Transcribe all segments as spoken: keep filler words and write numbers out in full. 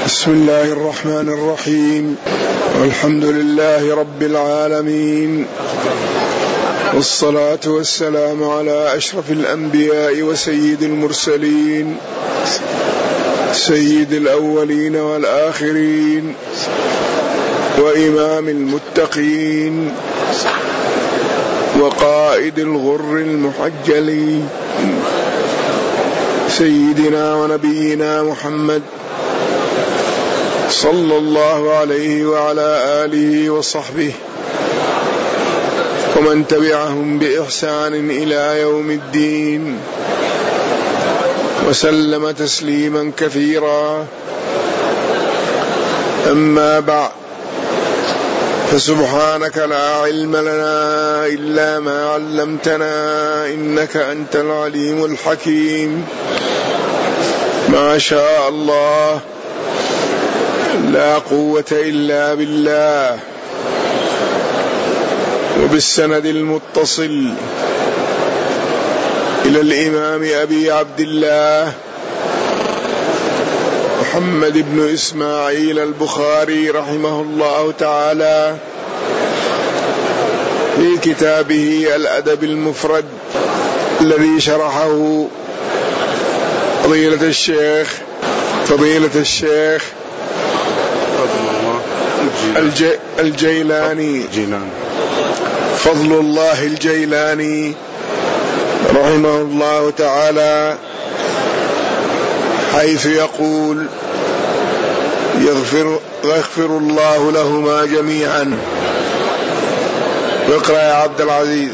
بسم الله الرحمن الرحيم. والحمد لله رب العالمين، والصلاة والسلام على أشرف الأنبياء وسيد المرسلين، سيد الأولين والآخرين، وإمام المتقين، وقائد الغر المحجلين، سيدنا ونبينا محمد صلى الله عليه وعلى آله وصحبه ومن تبعهم بإحسان إلى يوم الدين، وسلم تسليما كثيرا. أما بعد، فسبحانك لا علم لنا إلا ما علمتنا إنك أنت العليم الحكيم. ما شاء الله، لا قوة إلا بالله. وبالسند المتصل إلى الإمام أبي عبد الله محمد بن إسماعيل البخاري رحمه الله تعالى في كتابه الأدب المفرد الذي شرحه فضيلة الشيخ فضيلة الشيخ الجيلاني فضل الله الجيلاني رحمه الله تعالى، حيث يقول: يغفر, يغفر الله لهما جميعا. واقرأ يا عبد العزيز.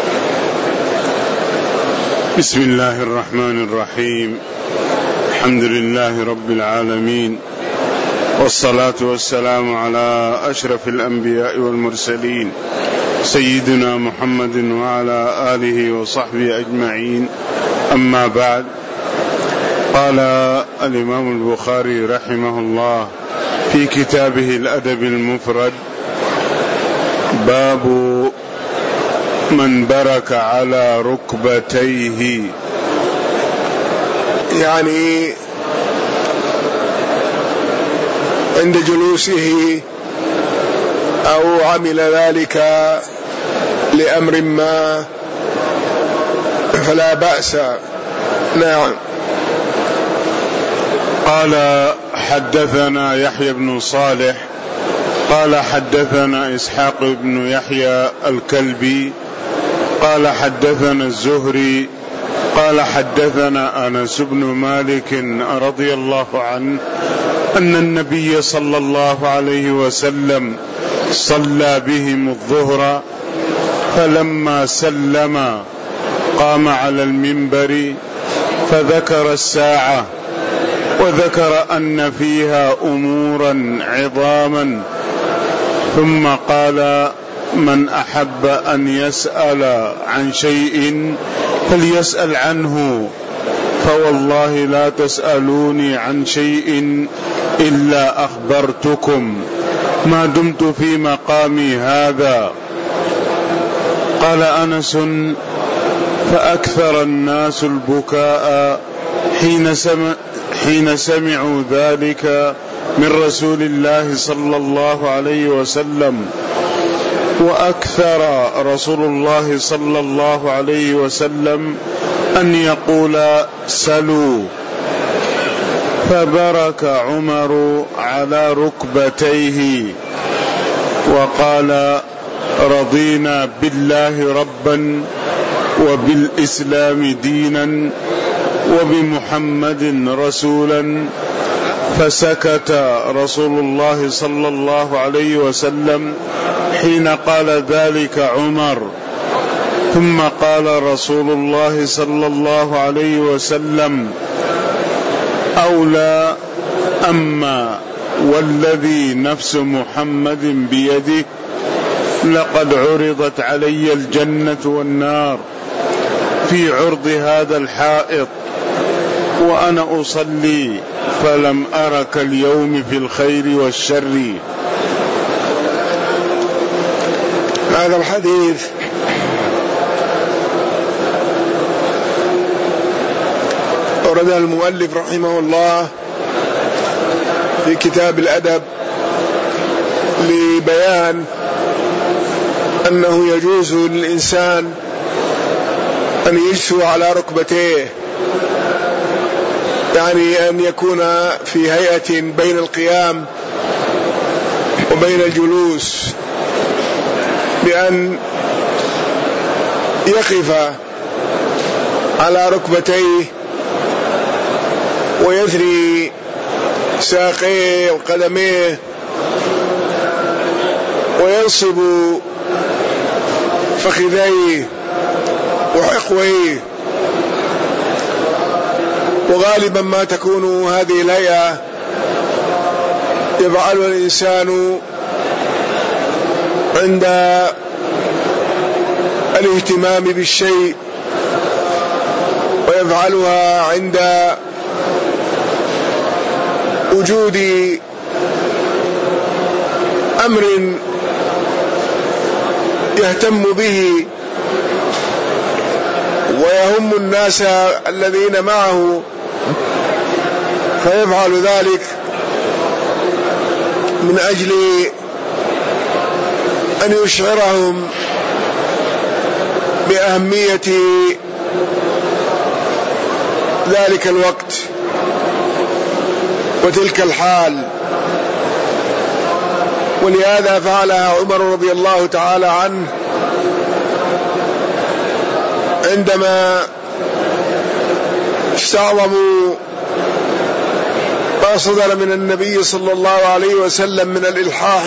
بسم الله الرحمن الرحيم. الحمد لله رب العالمين، والصلاة والسلام على أشرف الأنبياء والمرسلين، سيدنا محمد وعلى آله وصحبه أجمعين. أما بعد، قال الإمام البخاري رحمه الله في كتابه الأدب المفرد: باب من برك على ركبتيه، يعني عند جلوسه أو عمل ذلك لأمر ما فلا بأس. نعم. قال: حدثنا يحيى بن صالح قال حدثنا إسحاق بن يحيى الكلبي قال حدثنا الزهري قال حدثنا أنس بن مالك رضي الله عنه أن النبي صلى الله عليه وسلم صلى بهم الظهر، فلما سلم قام على المنبر فذكر الساعة، وذكر أن فيها أمورا عظاما، ثم قال: من أحب أن يسأل عن شيء فليسأل عنه، فوالله لا تسألوني عن شيء إلا أخبرتكم ما دمت في مقامي هذا. قال أنس: فأكثر الناس البكاء حين سمع حين سمعوا ذلك من رسول الله صلى الله عليه وسلم، وأكثر رسول الله صلى الله عليه وسلم أن يقول: سلوا. فبرك عمر على ركبتيه وقال: رضينا بالله ربا وبالإسلام دينا وبمحمد رسولا. فسكت رسول الله صلى الله عليه وسلم حين قال ذلك عمر، ثم قال رسول الله صلى الله عليه وسلم: أولى، أما والذي نفس محمد بيده لقد عرضت علي الجنة والنار في عرض هذا الحائط، وأنا أصلي فلم أرك اليوم في الخير والشر. هذا الحديث أورد المؤلف رحمه الله في كتاب الأدب لبيان أنه يجوز للإنسان أن يجثو على ركبتيه، يعني أن يكون في هيئة بين القيام وبين الجلوس، بأن يقف على ركبتيه ويثني ساقيه وقدميه وينصب فخذيه وحقويه. وغالبا ما تكون هذه الهيئة يفعلها الإنسان عند الاهتمام بالشيء، ويفعلها عند وجود أمر يهتم به ويهم الناس الذين معه، فيفعل ذلك من أجل أن يشعرهم بأهمية ذلك الوقت وتلك الحال. ولهذا فعلها عمر رضي الله تعالى عنه عندما استعظموا ما صدر من النبي صلى الله عليه وسلم من الإلحاح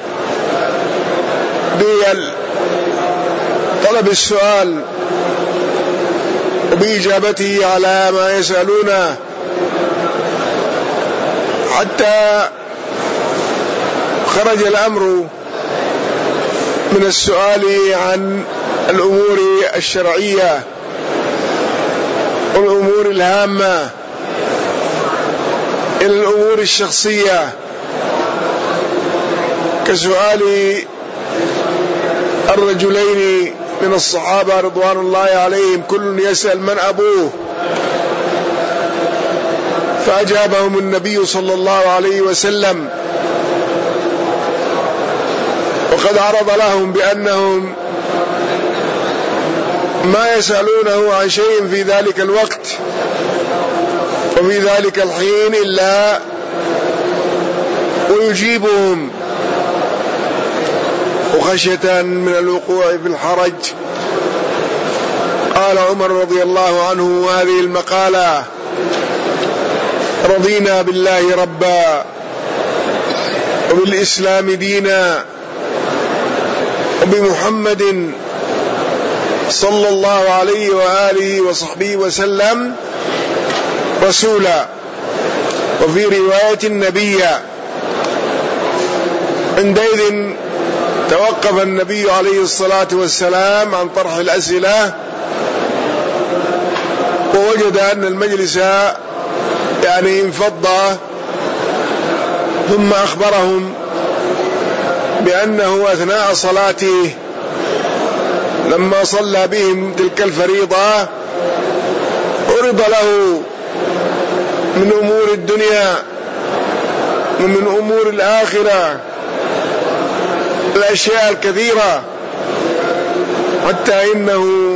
بطلب السؤال وبإجابته على ما يسألونه، حتى خرج الأمر من السؤال عن الأمور الشرعية والأمور الهامة إلى الأمور الشخصية، كسؤال الرجلين من الصحابة رضوان الله عليهم كل يسأل من أبوه، فأجابهم النبي صلى الله عليه وسلم، وقد عرض لهم بأنهم ما يسألونه عن شيء في ذلك الوقت وفي ذلك الحين إلا ويجيبهم، وخشية من الوقوع في الحرج. قال عمر رضي الله عنه هذه المقالة: رضينا بالله ربا وبالإسلام دينا وبمحمد صلى الله عليه وآله وصحبه وسلم رسولا، وفي رواية النبي. عندئذ توقف النبي عليه الصلاة والسلام عن طرح الأسئلة، ووجد أن المجلس يعني انفض، ثم أخبرهم بأنه أثناء صلاته لما صلى بهم تلك الفريضة عرض له من أمور الدنيا ومن أمور الآخرة الأشياء الكثيرة، حتى إنه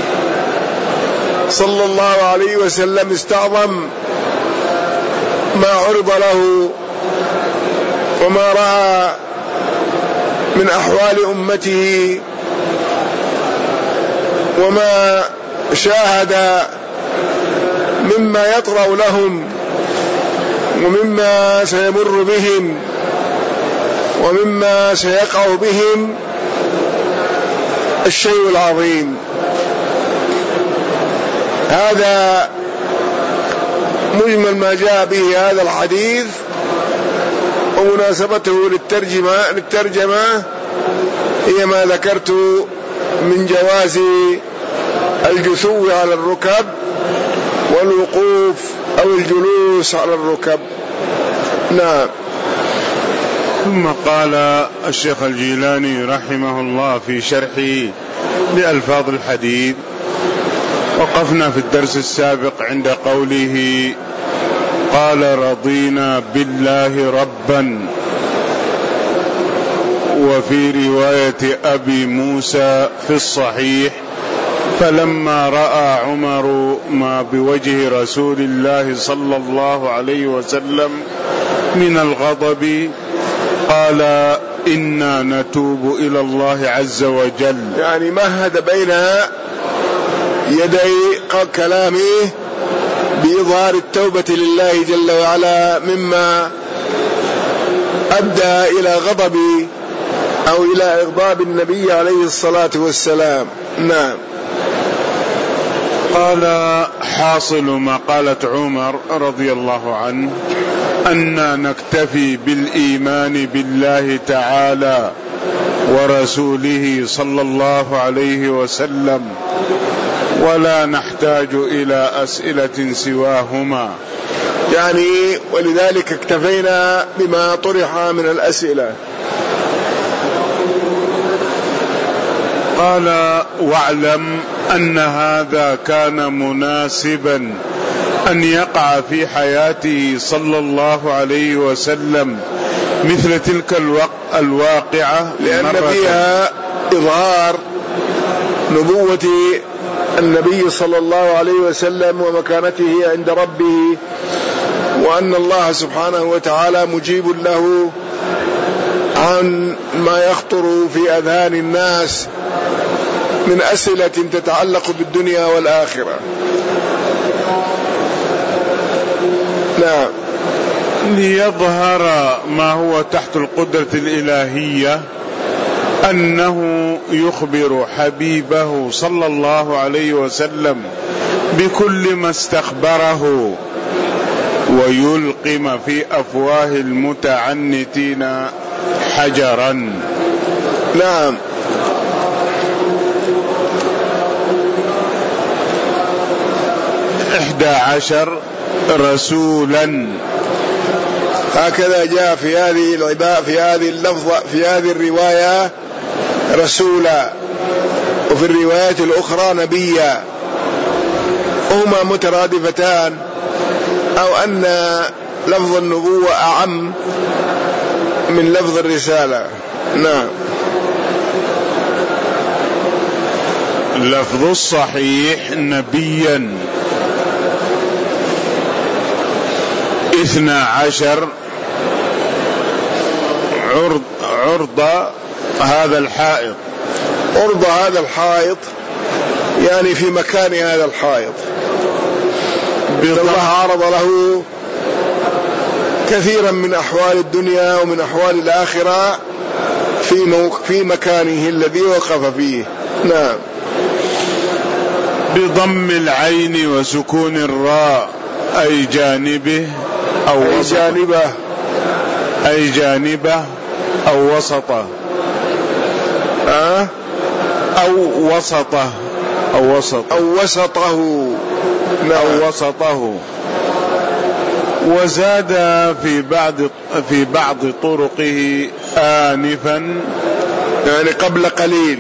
صلى الله عليه وسلم استعظم ما عرض له وما رأى من أحوال أمته وما شاهد مما يطرأ لهم ومما سيمر بهم ومما سيقع بهم الشيء العظيم. هذا مجمل ما جاء به هذا الحديث، ومناسبته للترجمة, للترجمة هي ما ذكرت من جواز الجثو على الركب والوقوف أو الجلوس على الركب. نعم. ثم قال الشيخ الجيلاني رحمه الله في شرحه لألفاظ الحديث: وقفنا في الدرس السابق عند قوله قال رضينا بالله ربا. وفي رواية أبي موسى في الصحيح: فلما رأى عمر ما بوجه رسول الله صلى الله عليه وسلم من الغضب قال: إنا نتوب إلى الله عز وجل. يعني مهد بين يدي كلامه بإظهار التوبة لله جل وعلا مما أدى إلى غضب أو إلى إغضاب النبي عليه الصلاة والسلام. نعم. قال: حاصل ما قالت عمر رضي الله عنه أن نكتفي بالإيمان بالله تعالى ورسوله صلى الله عليه وسلم ولا نحتاج إلى أسئلة سواهما. يعني ولذلك اكتفينا بما طرح من الأسئلة. قال: واعلم أن هذا كان مناسبا أن يقع في حياته صلى الله عليه وسلم مثل تلك الواقعة، لأن فيها إظهار نبوة النبي صلى الله عليه وسلم ومكانته عند ربه، وأن الله سبحانه وتعالى مجيب له عن ما يخطر في أذهان الناس من أسئلة تتعلق بالدنيا والآخرة. نعم. ليظهر ما هو تحت القدرة الإلهية أنه يخبر حبيبه صلى الله عليه وسلم بكل ما استخبره ويلقم في أفواه المتعنتين حجرا. نعم. إحدى عشر رسولا، هكذا جاء في هذه العباء في هذه اللفظة في هذه الرواية رسولا، وفي الروايات الأخرى نبيا، هما مترادفتان، أو أن لفظ النبوة أعم من لفظ الرسالة. نعم. لفظ الصحيح نبيا اثنا عشر عرض عرض هذا الحائط. عرض هذا الحائط يعني في مكان هذا الحائط. الله عرض له كثيرا من أحوال الدنيا ومن أحوال الآخرة في في مكانه الذي وقف فيه. نعم. بضم العين وسكون الراء أي جانبه أو أي جانبه أي جانبه أو وسطه أه؟ أو وسطه أو وسط أو وسطه. نعم. أو وسطه. وزاد في بعض في بعض طرقه آنفا يعني قبل قليل،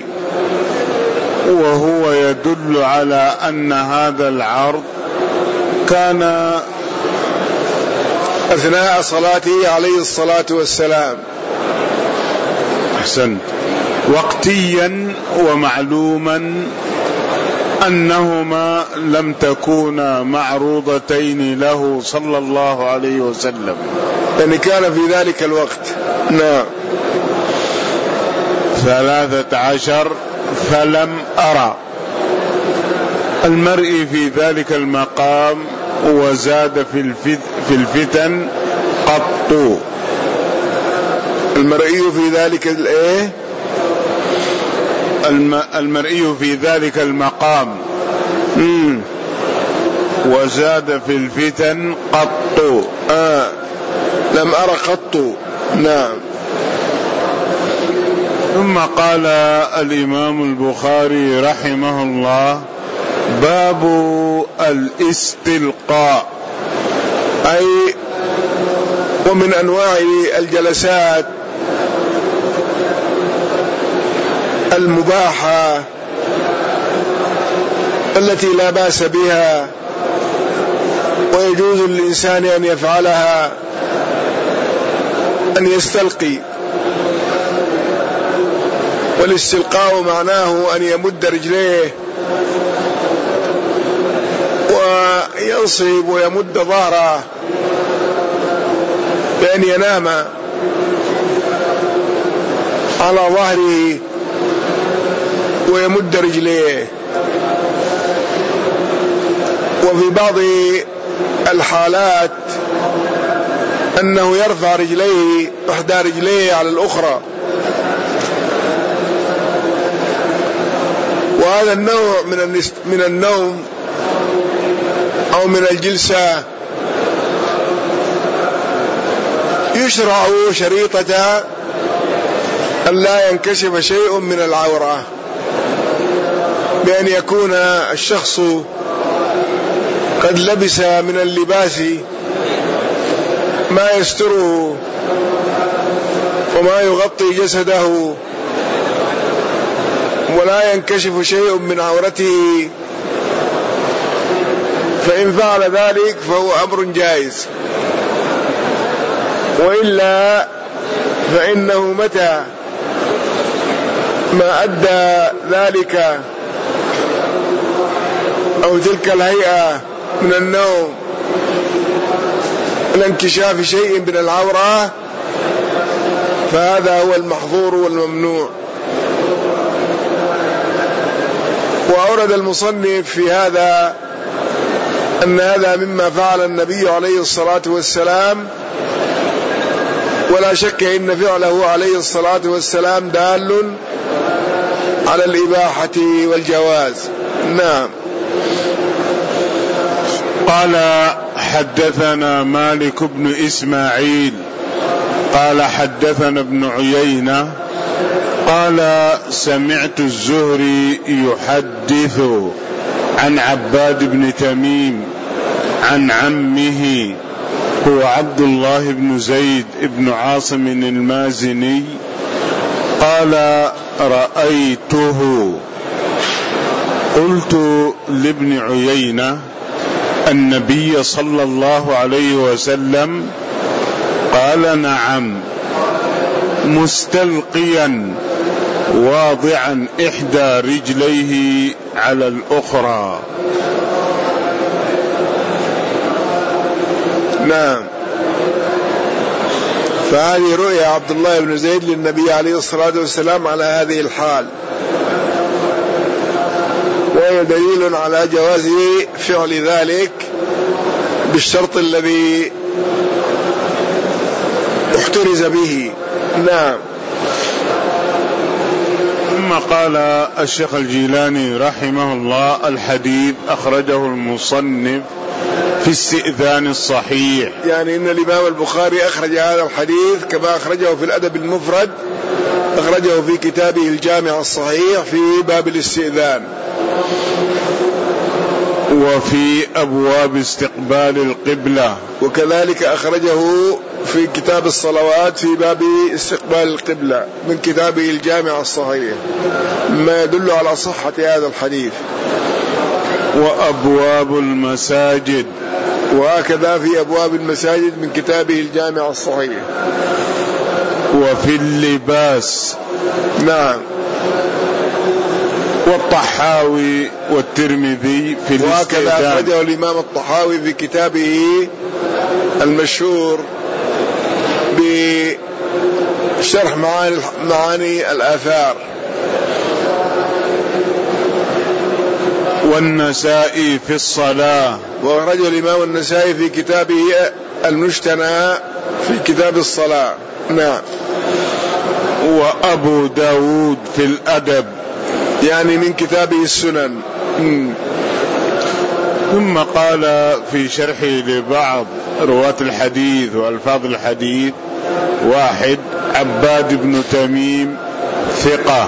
وهو يدل على أن هذا العرض كان أثناء صلاته عليه الصلاة والسلام. أحسنت. وقتيا ومعلوما أنهما لم تكونا معروضتين له صلى الله عليه وسلم، يعني كان في ذلك الوقت. نعم. ثلاثة عشر فلم أرى المرء في ذلك المقام، وزاد في الفتن قط. المرئي في ذلك الايه المرئي في ذلك المقام مم. وزاد في الفتن قط. آه. لم أرى قط. نعم. ثم قال الإمام البخاري رحمه الله: باب الاستلقاء، أي ومن أنواع الجلسات المباحة التي لا بأس بها ويجوز للإنسان أن يفعلها، أن يستلقي، والاستلقاء معناه أن يمد رجليه وينصب ويمد ظهره بأن ينام على ظهره ويمد رجليه. وفي بعض الحالات أنه يرفع رجليه، إحدى رجليه على الأخرى، وهذا النوع من من النوم أو من الجلسة يشرع شريطة أن لا ينكشف شيء من العورة، بأن يكون الشخص قد لبس من اللباس ما يستره وما يغطي جسده، ولا ينكشف شيء من عورته، فإن فعل ذلك فهو أمر جائز، وإلا فإنه متى ما أدى ذلك أو تلك الهيئة من النوم لانكشاف شيء من العورة، فهذا هو المحظور والممنوع. وأورد المصنف في هذا أن هذا مما فعل النبي عليه الصلاة والسلام، ولا شك إن فعله عليه الصلاة والسلام دال على الإباحة والجواز. نعم. قال حدثنا مالك بن إسماعيل قال حدثنا ابن عيينة قال سمعت الزهري يحدث عن عباد بن تميم عن عمه هو عبد الله بن زيد بن عاصم المازني قال رأيته. قلت لابن عيينة النبي صلى الله عليه وسلم؟ قال نعم، مستلقيا واضعا إحدى رجليه على الأخرى. نعم. فهذه رؤيا عبد الله بن زيد للنبي عليه الصلاة والسلام على هذه الحال، وهي دليل على جواز فعل ذلك بالشرط الذي احترز به. نعم. ثم قال الشيخ الجيلاني رحمه الله الحديث أخرجه المصنف في استئذان الصحيح، يعني إن الإمام البخاري أخرج هذا الحديث كما أخرجه في الأدب المفرد، أخرجه في كتابه الجامع الصحيح في باب الاستئذان، وفي أبواب استقبال القبلة، وكذلك أخرجه في كتاب الصلوات في باب استقبال القبلة من كتابه الجامع الصحيح، ما يدل على صحة هذا الحديث. وأبواب المساجد، وهكذا في أبواب المساجد من كتابه الجامع الصحيح. وفي اللباس. نعم. والطحاوي والترمذي في الاستئذان، وهكذا أخرجه الإمام الطحاوي في كتابه المشهور بشرح معاني, معاني الآثار. والنسائي في الصلاة، وأخرجه الإمام النسائي في كتابه المجتنى في كتاب الصلاة. نعم. وأبو داود في الأدب، يعني من كتابه السنن. م. ثم قال في شرحه لبعض رواة الحديث وألفاظ الحديث: واحد عباد بن تميم ثقة،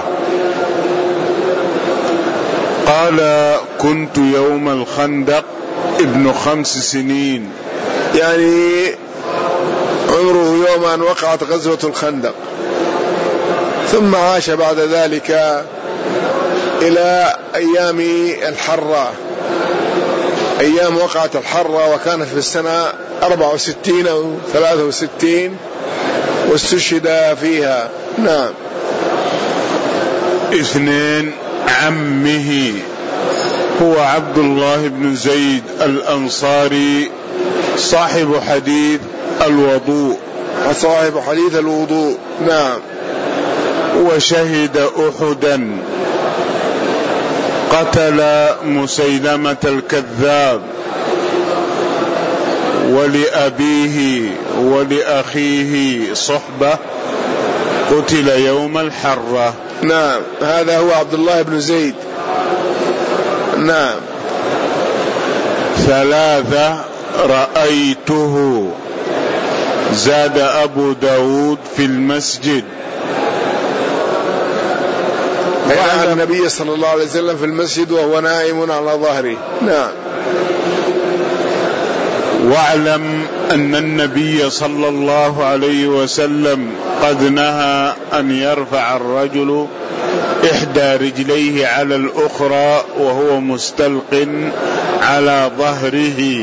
قال كنت يوم الخندق ابن خمس سنين، يعني عمره يوم أن وقعت غزوة الخندق، ثم عاش بعد ذلك إلى أيام الحرة، أيام وقعت الحرة، وكانت في السنة أربعة وستين أو ثلاثة وستين، واستشهد فيها. نعم. اثنين، عمه هو عبد الله بن زيد الأنصاري صاحب حديث الوضوء صاحب حديث الوضوء. نعم. وشهد أحدا، قتل مسيلمة الكذاب، ولأبيه ولأخيه صحبة، قتل يوم الحرة. نعم. هذا هو عبد الله بن زيد. نعم. ثلاثة، رأيته، زاد أبو داود في المسجد، رأى النبي صلى الله عليه وسلم في المسجد وهو نائم على ظهره. نعم. واعلم أن النبي صلى الله عليه وسلم قد نهى أن يرفع الرجل إحدى رجليه على الأخرى وهو مستلق على ظهره.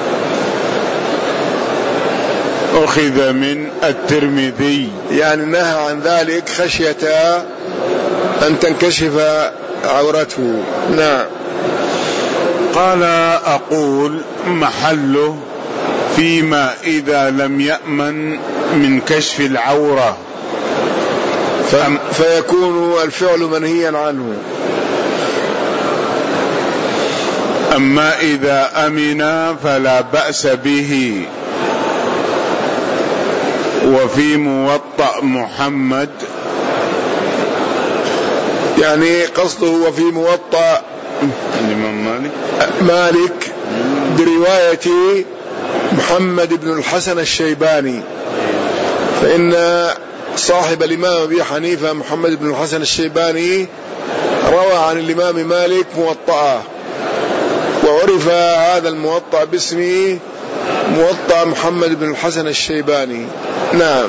أخذ من الترمذي، يعني نهى عن ذلك خشية أن تنكشف عورته. نعم. قال أقول محله فيما إذا لم يأمن من كشف العورة، فيكون الفعل منهيا عنه. أما إذا أمن فلا بأس به. وفي موطأ محمد، يعني قصده وفي موطأ الإمام مالك مالك برواية محمد بن الحسن الشيباني، فإن صاحب الإمام أبي حنيفة محمد بن الحسن الشيباني روى عن الإمام مالك موطأ، وعرف هذا الموطأ باسمه موطأ محمد بن الحسن الشيباني. نعم.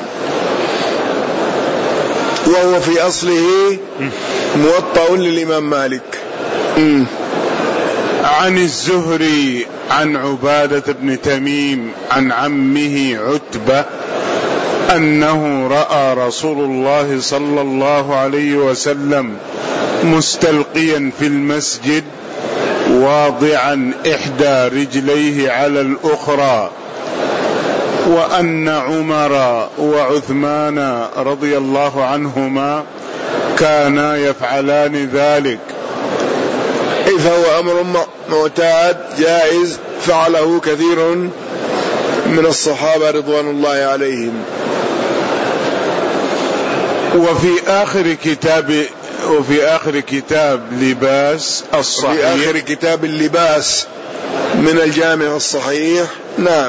وهو في أصله موطأ للإمام مالك. م. عن الزهري عن عبادة بن تميم عن عمه عتبة أنه رأى رسول الله صلى الله عليه وسلم مستلقيا في المسجد واضعا إحدى رجليه على الأخرى، وأن عمر وعثمان رضي الله عنهما كانا يفعلان ذلك. إذ هو أمر معتاد جائز فعله كثير من الصحابة رضوان الله عليهم. وفي آخر كتاب وفي آخر كتاب لباس الصحيح، في آخر كتاب اللباس من الجامع الصحيح. نعم.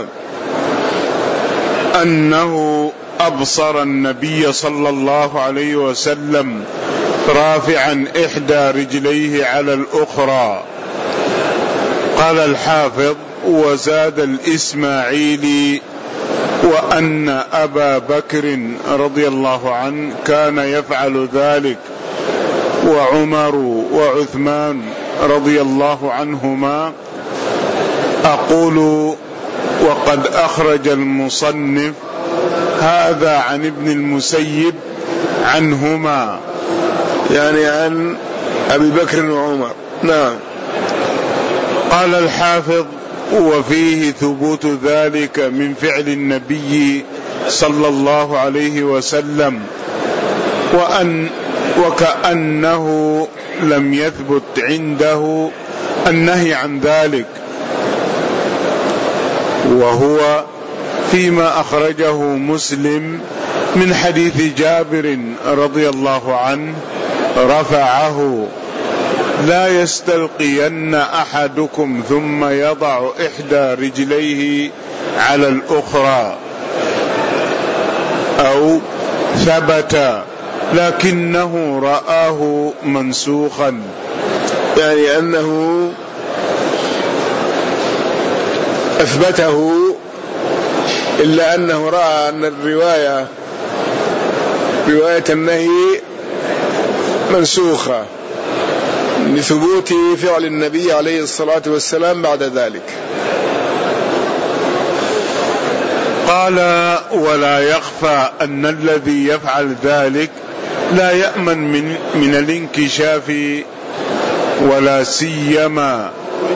أنه أبصر النبي صلى الله عليه وسلم رافعا إحدى رجليه على الأخرى. قال الحافظ: وزاد الإسماعيلي: وأن أبا بكر رضي الله عنه كان يفعل ذلك، وعمر وعثمان رضي الله عنهما. أقول: وقد أخرج المصنف هذا عن ابن المسيب عنهما، يعني عن أبي بكر وعمر. نعم. قال الحافظ: وفيه ثبوت ذلك من فعل النبي صلى الله عليه وسلم، وأن وكأنه لم يثبت عنده النهي عن ذلك، وهو فيما أخرجه مسلم من حديث جابر رضي الله عنه رفعه: لا يستلقين أحدكم ثم يضع إحدى رجليه على الأخرى، أو ثبت لكنه رآه منسوخا، يعني أنه أثبته، إلا أنه رأى أن الرواية رواية النهي منسوخة. لثبوت فعل النبي عليه الصلاة والسلام بعد ذلك. قال: ولا يخفى أن الذي يفعل ذلك لا يأمن من, من الانكشاف، ولا سيما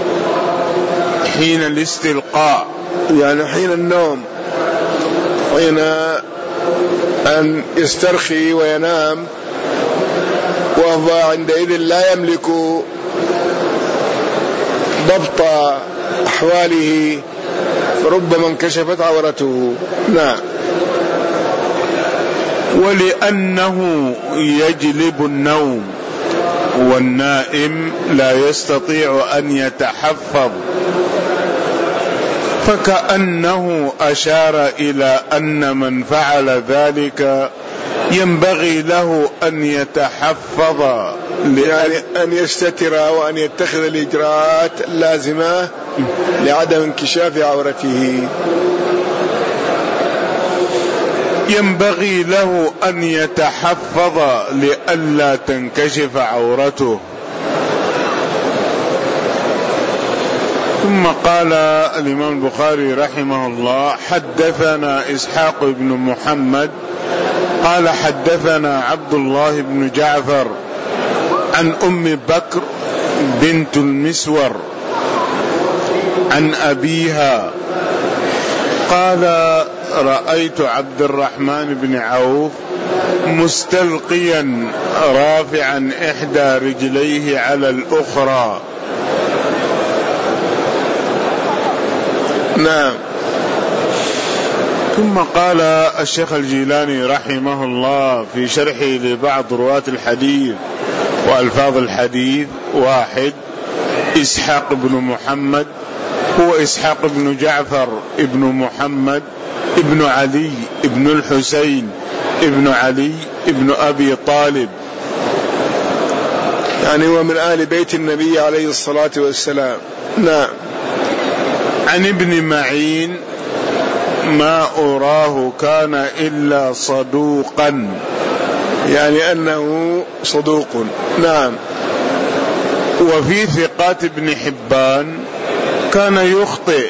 حين الاستلقاء، يعني حين النوم، حين أن يسترخي وينام، وهو عندئذ لا يملك ضبط أحواله، ربما انكشفت عورته. نعم. ولأنه يجلب النوم، والنائم لا يستطيع أن يتحفظ، فكأنه أشار إلى أن من فعل ذلك ينبغي له أن يتحفظ، يعني أن يستتر وأن يتخذ الإجراءات اللازمة لعدم انكشاف عورته. ينبغي له أن يتحفظ لئلا تنكشف عورته. ثم قال الإمام البخاري رحمه الله: حدثنا إسحاق بن محمد قال حدثنا عبد الله بن جعفر عن أم بكر بنت المسور عن أبيها قال: رأيت عبد الرحمن بن عوف مستلقيا رافعا إحدى رجليه على الأخرى. نعم. ثم قال الشيخ الجيلاني رحمه الله في شرحه لبعض رواة الحديث وألفاظ الحديث: واحد، إسحاق بن محمد هو إسحاق بن جعفر ابن محمد ابن علي ابن الحسين ابن علي ابن أبي طالب، يعني هو من آل بيت النبي عليه الصلاة والسلام. نعم. عن ابن معين: ما أراه كان إلا صدوقا، يعني أنه صدوق. نعم. وفي ثقات ابن حبان: كان يخطئ،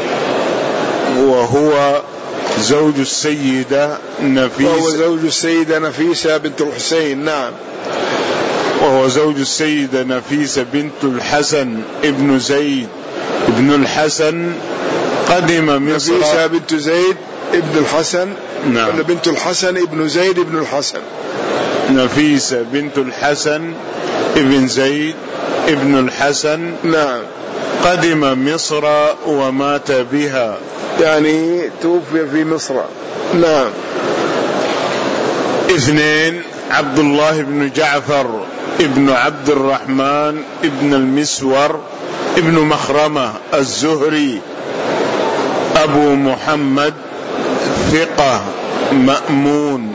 وهو زوج السيدة نفيسة وهو زوج السيدة نفيسة بنت الحسين. نعم. وهو زوج السيدة نفيسة بنت الحسن ابن زيد ابن الحسن قدم مصر. نفيسة بنت زيد ابن الحسن. نعم. ولا بنت الحسن ابن زيد ابن الحسن. نفيسة بنت الحسن ابن زيد ابن الحسن. نعم. قدم مصر ومات بها، يعني توفي في مصر. نعم. اثنين، عبد الله بن جعفر ابن عبد الرحمن ابن المسور ابن مخرمة الزهري أبو محمد، ثقة مأمون،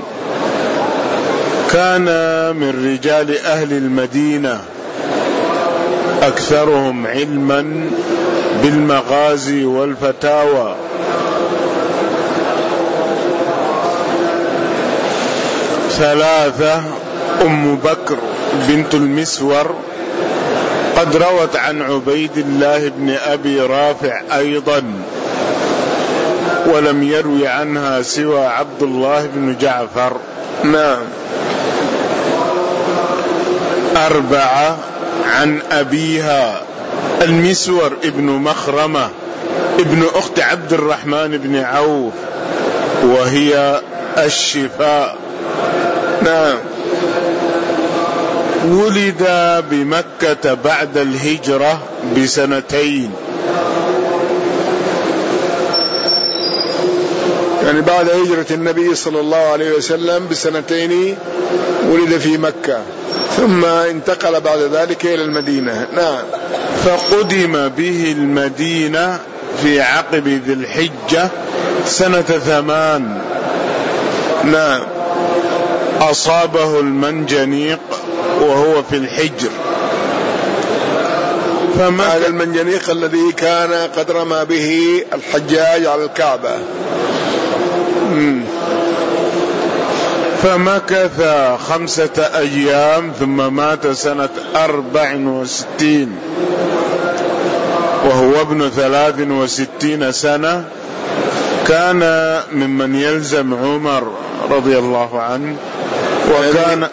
كان من رجال أهل المدينة، أكثرهم علما بالمغازي والفتاوى. ثلاثة، أم بكر بنت المسور قد روت عن عبيد الله بن أبي رافع أيضا، ولم يروي عنها سوى عبد الله بن جعفر. نعم. أربعة، عن أبيها المسور ابن مخرمة ابن أخت عبد الرحمن بن عوف، وهي الشفاء. نعم. ولد بمكة بعد الهجرة بسنتين، يعني بعد هجرة النبي صلى الله عليه وسلم بسنتين ولد في مكة، ثم انتقل بعد ذلك إلى المدينة. نعم. فقدم به المدينة في عقب ذي الحجة سنة ثمان. نعم. أصابه المنجنيق وهو في الحجر، هذا المنجنيق الذي كان قد رمى به الحجاج على الكعبة. فمكث خمسة أيام ثم مات سنة أربع وستين وهو ابن ثلاث وستين سنة. كان ممن يلزم عمر رضي الله عنه، وكان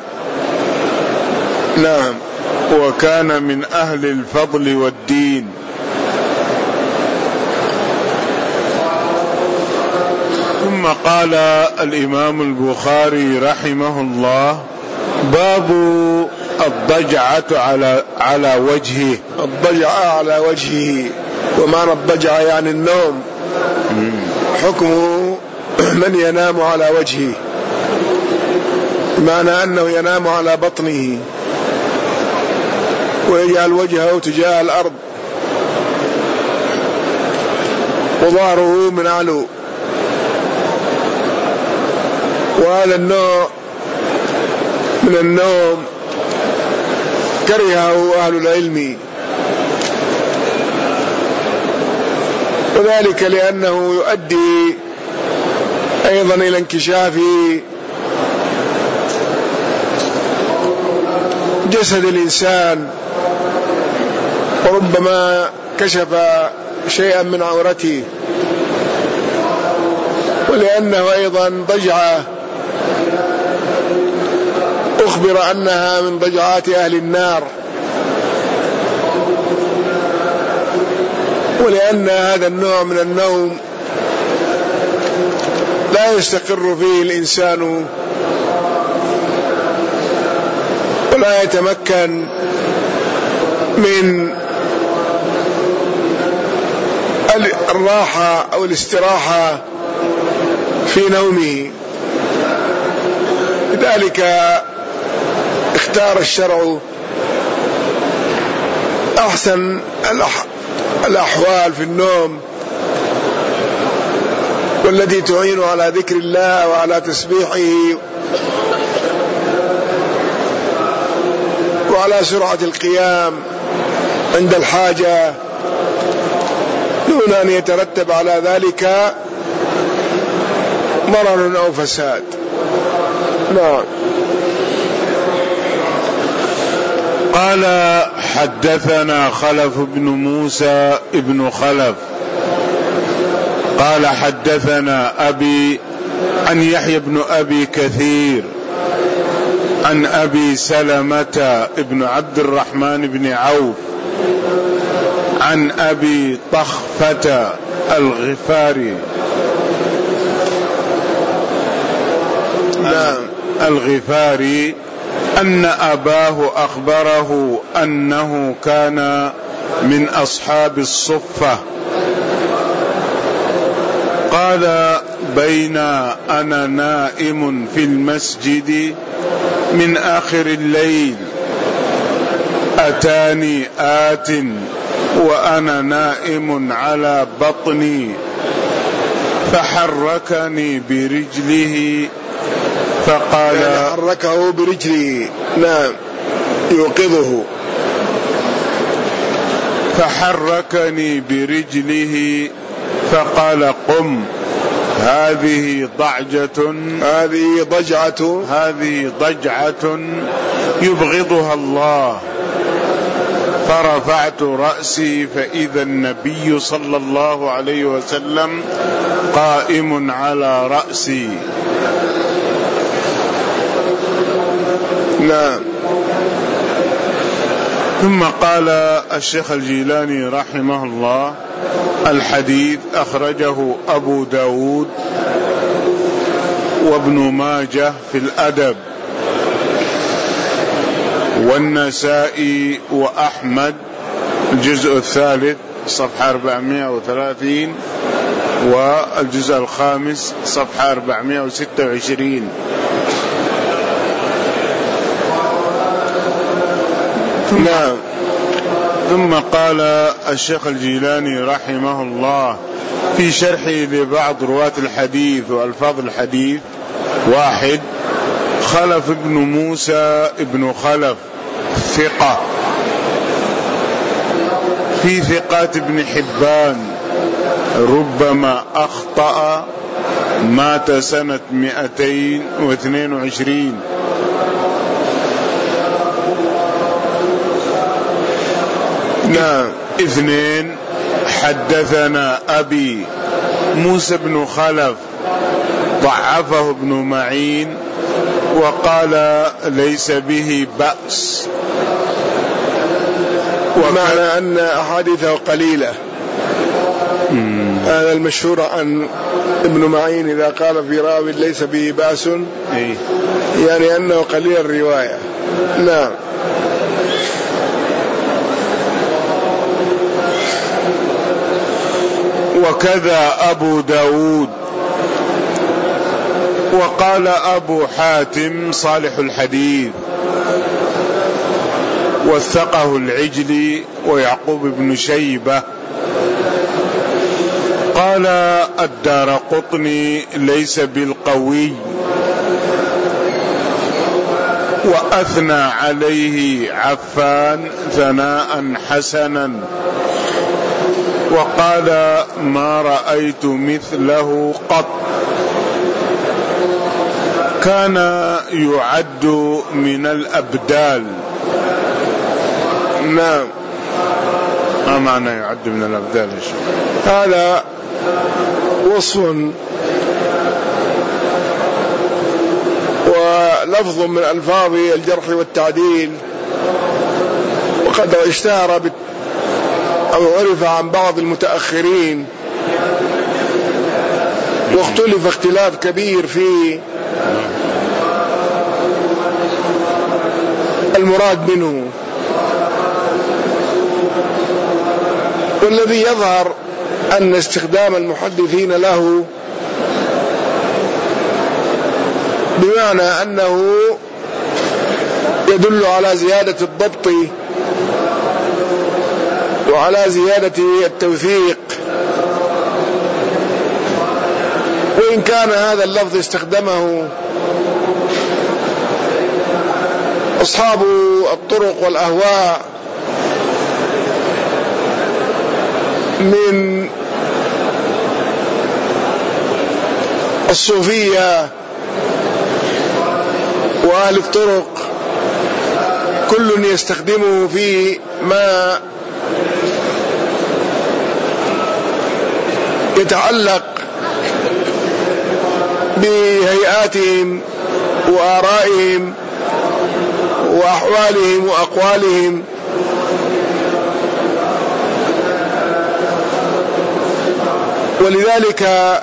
نعم وكان من أهل الفضل والدين. ثم قال الإمام البخاري رحمه الله: باب الضجعة على على وجهه. الضجعة على وجهه، ومعنى الضجعة يعني النوم. حكمه من ينام على وجهه، معنى أنه ينام على بطنه ويجعل وجهه تجاه الأرض وظهره من علو. وهذا النوع من النوم كرهه أهل العلم، وذلك لأنه يؤدي أيضا إلى انكشاف جسد الإنسان، وربما كشف شيئا من عورته، ولأنه أيضا ضجعة أخبر أنها من ضجعات أهل النار، ولأن هذا النوع من النوم لا يستقر فيه الإنسان ولا يتمكن من الراحة أو الاستراحة في نومه. لذلك اختار الشرع أحسن الأحوال في النوم، والتي تعين على ذكر الله وعلى تسبيحه وعلى سرعة القيام عند الحاجة، دون أن يترتب على ذلك ضرر أو فساد. نعم. قال: حدثنا خلف بن موسى ابن خلف قال: حدثنا أبي عن يحيى بن أبي كثير عن أبي سلمة ابن عبد الرحمن بن عوف عن أبي طخفة الغفاري نعم الغفاري أن أباه أخبره أنه كان من أصحاب الصفة. قال: بين أنا نائم في المسجد من آخر الليل أتاني آت وأنا نائم على بطني فحركني برجله فقال، يعني حركه برجله، نعم، يوقظه. فحركني برجله فقال: قم، هذه ضجعة هذه ضجعة هذه ضجعة يبغضها الله. فرفعت رأسي فإذا النبي صلى الله عليه وسلم قائم على رأسي. نعم. ثم قال الشيخ الجيلاني رحمه الله: الحديث أخرجه أبو داود وابن ماجه في الأدب والنسائي وأحمد الجزء الثالث صفحة أربعمائة وثلاثين والجزء الخامس صفحة أربعمائة وستة وعشرين. نعم. ثم قال الشيخ الجيلاني رحمه الله في شرحه لبعض رواة الحديث وألفاظ الحديث: واحد، خلف بن موسى ابن خلف ثقة، في ثقات ابن حبان ربما أخطأ مات سنة مئتين واثنين وعشرين. نعم. اثنين، حدثنا أبي موسى بن خلف ضعفه ابن معين وقال ليس به بأس، ومعنى أن أحاديثه قليلة. مم. هذا المشهور عن ابن معين إذا قال في راوي ليس به بأس إيه؟ يعني أنه قليل الرواية. نعم. وكذا أبو داود. وقال أبو حاتم صالح الحديث، وثقه العجلي ويعقوب بن شيبة. قال الدارقطني ليس بالقوي، وأثنى عليه عفان ثناء حسنا، وقال ما رأيت مثله قط. كان يعد من الأبدال. نعم. ما معنى يعد من الأبدال؟ هذا وصف ولفظ من ألفاظ الجرح والتعديل، وقد اشتهر بت أو عرف عن بعض المتأخرين، واختلف اختلاف كبير في المراد منه. والذي يظهر أن استخدام المحدثين له بمعنى أنه يدل على زيادة الضبط وعلى زيادة التوثيق، وإن كان هذا اللفظ استخدمه أصحاب الطرق والأهواء من الصوفية وأهل الطرق، كل يستخدمه في ما يتعلق بهيئاتهم وآرائهم وأحوالهم وأقوالهم. ولذلك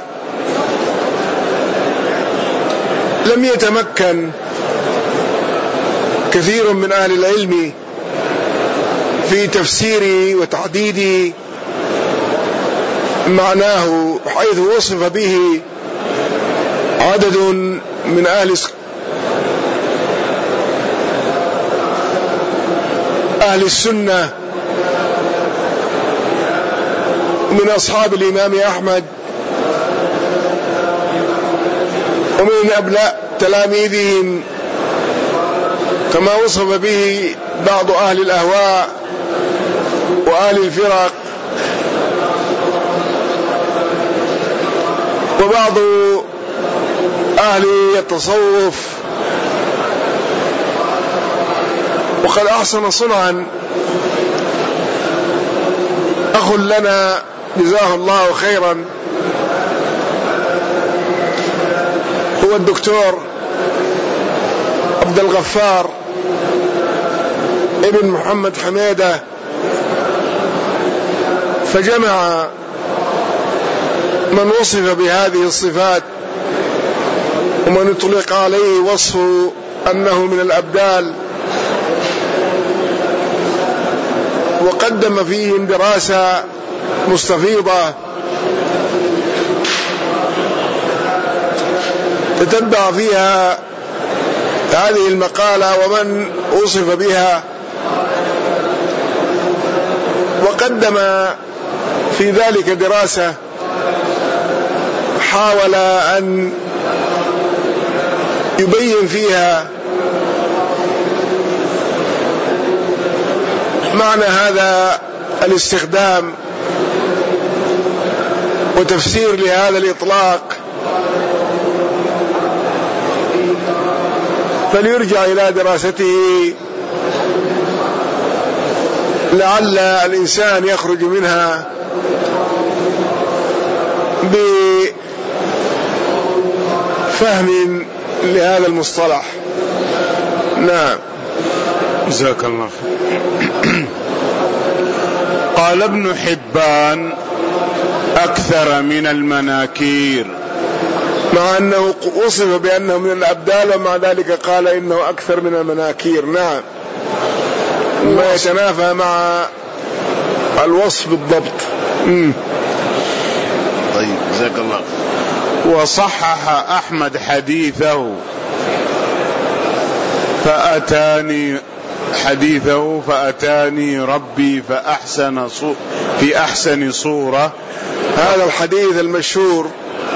لم يتمكن كثير من أهل العلم في تفسير وتحديد معناه، حيث وصف به عدد من أهل أهل السنة من أصحاب الإمام أحمد ومن أبناء تلاميذهم، كما وصف به بعض أهل الأهواء وأهل الفرق وبعض أهل التصوف. وقد أحسن صنعا أخ لنا جزاه الله خيرا هو الدكتور عبد الغفار ابن محمد حميدة، فجمع من وصف بهذه الصفات ومن يطلق عليه وصف أنه من الأبدال، وقدم فيهم دراسة مستفيضة تتبع فيها هذه المقالة ومن وصف بها، وقدم في ذلك دراسة حاول أن يبين فيها معنى هذا الاستخدام وتفسير لهذا الإطلاق فليرجع إلى دراسته، لعل الإنسان يخرج منها بفهم لهذا المصطلح. نعم. جزاك الله خير. قال ابن حبان: أكثر من المناكير، مع أنه وصف بأنه من الأبدال، ومع ذلك قال إنه أكثر من المناكير. نعم، ما يتنافى مع الوصف بالضبط. مم. طيب، جزاك الله. وصحح أحمد حديثه فأتاني حديثه فأتاني ربي فأحسن في أحسن صورة. هذا الحديث المشهور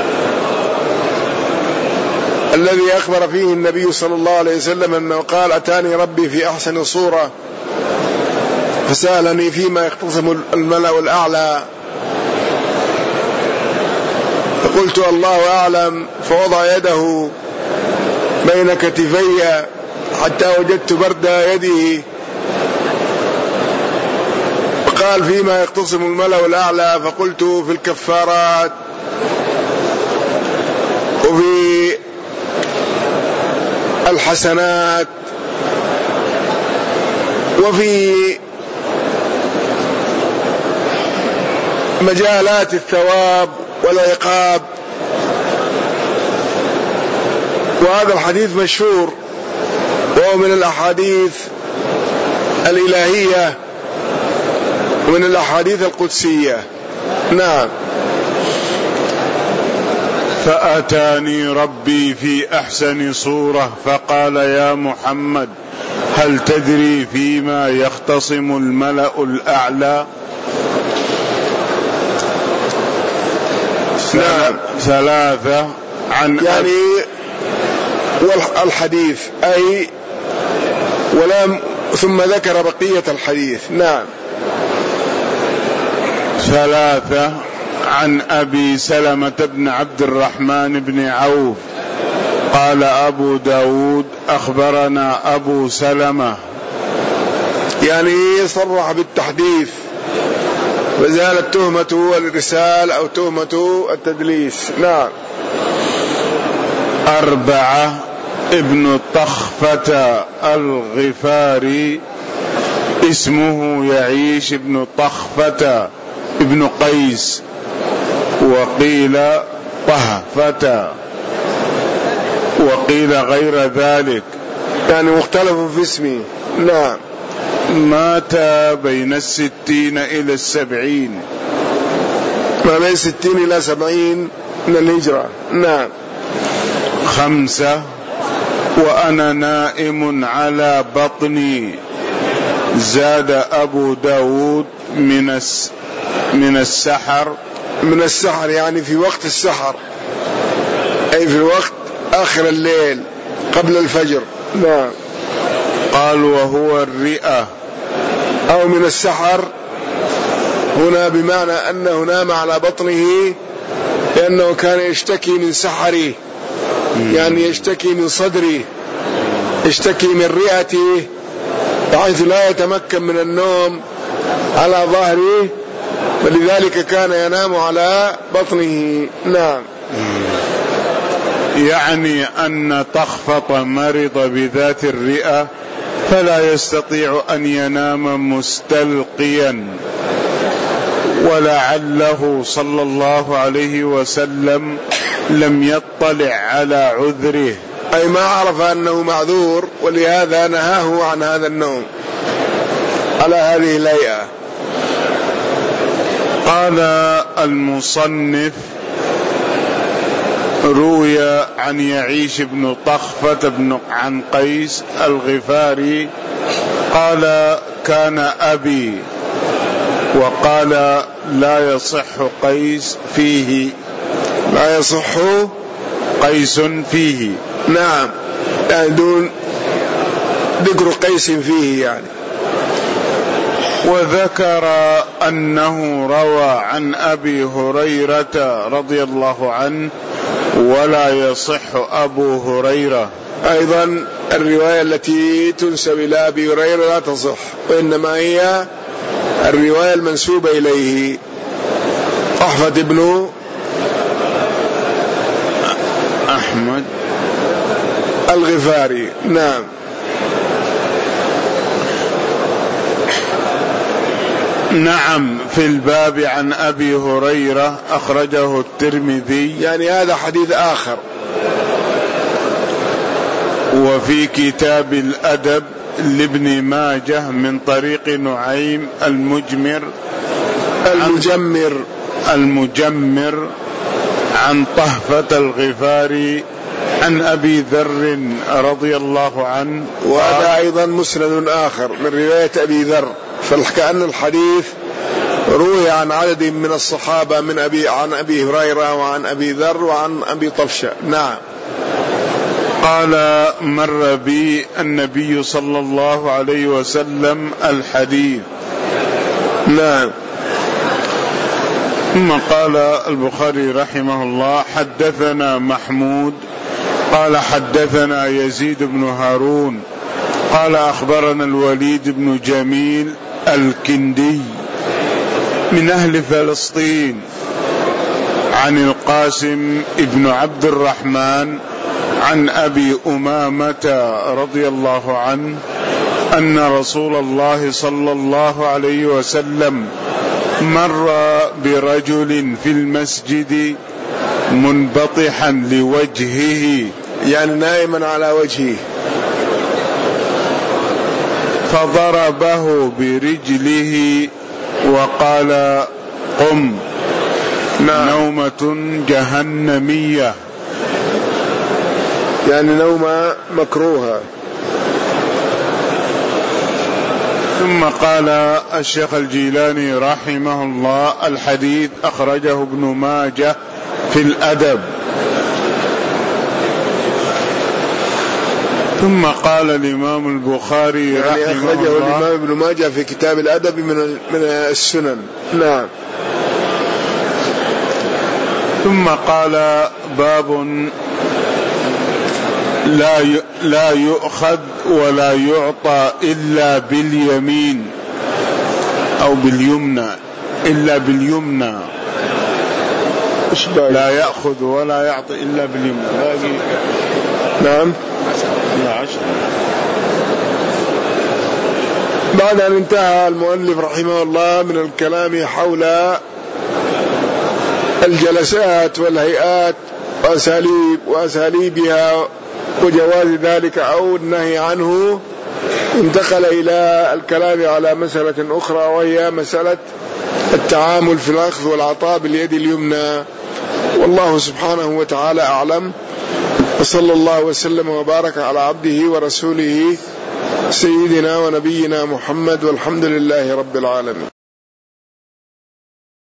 الذي أخبر فيه النبي صلى الله عليه وسلم أنه قال: أتاني ربي في أحسن صورة فسألني فيما يختصم الملأ الأعلى، فقلت: الله أعلم، فوضع يده بين كتفي حتى وجدت برد يده، فقال: فيما يختصم الملأ الأعلى، فقلت: في الكفارات وفي الحسنات وفي مجالات الثواب والعقاب. وهذا الحديث مشهور، وهو من الأحاديث الإلهية ومن الأحاديث القدسية. نعم. فأتاني ربي في أحسن صورة فقال: يا محمد، هل تدري فيما يختصم الملأ الأعلى؟ نعم. ثلاثة عن يعني والحديث أي ولم ثم ذكر بقية الحديث. نعم. ثلاثة عن أبي سلمة بن عبد الرحمن بن عوف قال أبو داود: أخبرنا أبو سلمة، يعني صرح بالتحديث وزالت تهمة الإرسال أو تهمة التدليس. نعم. أربعة ابن طخفة الغفاري، اسمه يعيش ابن طخفة ابن قيس، وقيل طهفة، وقيل غير ذلك، يعني مختلف في اسمه. نعم. مات بين الستين إلى السبعين، ما بين ستين إلى سبعين من الهجرة. نعم. خمسة وأنا نائم على بطني، زاد أبو داود من الس من السحر. من السحر يعني في وقت السحر، أي في وقت آخر الليل قبل الفجر. نعم. قال: وهو الرئة، أو من السحر هنا بمعنى أنه نام على بطنه لأنه كان يشتكي من سحره، يعني يشتكي من صدره، يشتكي من رئته، بحيث لا يتمكن من النوم على ظهره، ولذلك كان ينام على بطنه. نعم. يعني أن طخفة مرض بذات الرئة فلا يستطيع أن ينام مستلقيا، ولعله صلى الله عليه وسلم لم يطلع على عذره، أي ما عرف أنه معذور، ولهذا نهاه عن هذا النوم على هذه الهيئة. قال المصنف: روي عن يعيش بن طخفة بن عن قيس الغفاري قال: كان أبي، وقال: لا يصح قيس فيه، لا يصح قيس فيه. نعم، يعني دون ذكر قيس فيه يعني. وذكر أنه روى عن أبي هريرة رضي الله عنه ولا يصح أبو هريرة. أيضا الرواية التي تنسب إلى أبي هريرة لا تصح، وإنما هي الرواية المنسوبة إليه. أحمد بن أحمد الغفاري. نعم. نعم. في الباب عن أبي هريرة أخرجه الترمذي، يعني هذا حديث آخر. وفي كتاب الأدب لابن ماجه من طريق نعيم المجمر المجمر المجمر عن طهفة الغفاري عن أبي ذر رضي الله عنه، وهذا أيضا مسند آخر من رواية أبي ذر، فكأن الحديث روي عن عدد من الصحابة من أبي عن أبي هريرة وعن أبي ذر وعن أبي طفشة. نعم. قال: مر بي النبي صلى الله عليه وسلم الحديث. نعم. ثم قال البخاري رحمه الله: حدثنا محمود قال حدثنا يزيد بن هارون قال أخبرنا الوليد بن جميل الكندي من أهل فلسطين عن القاسم بن عبد الرحمن عن أبي أمامة رضي الله عنه أن رسول الله صلى الله عليه وسلم مر برجل في المسجد منبطحا لوجهه، يعني نائما على وجهه، فضربه برجله وقال: قم. نومة جهنمية، يعني نومة مكروهة. ثم قال الشيخ الجيلاني رحمه الله: الحديث أخرجه ابن ماجه في الأدب. ثم قال الإمام البخاري يعني رحمه أخرجه الله الإمام ابن ماجه في كتاب الأدب من من السنن. نعم. ثم قال: باب لا لا يؤخذ ولا يعطى إلا باليمين أو باليمنى، إلا باليمنى، لا يأخذ ولا يعطي إلا باليمنى. نعم. بعد أن انتهى المؤلف رحمه الله من الكلام حول الجلسات والهيئات وأساليب وأساليبها وجواز ذلك أو النهي عنه، انتقل إلى الكلام على مسألة أخرى، وهي مسألة التعامل في الأخذ والعطاء باليد اليمنى. والله سبحانه وتعالى أعلم، وصلى الله وسلم وبارك على عبده ورسوله سيدنا ونبينا محمد، والحمد لله رب العالمين.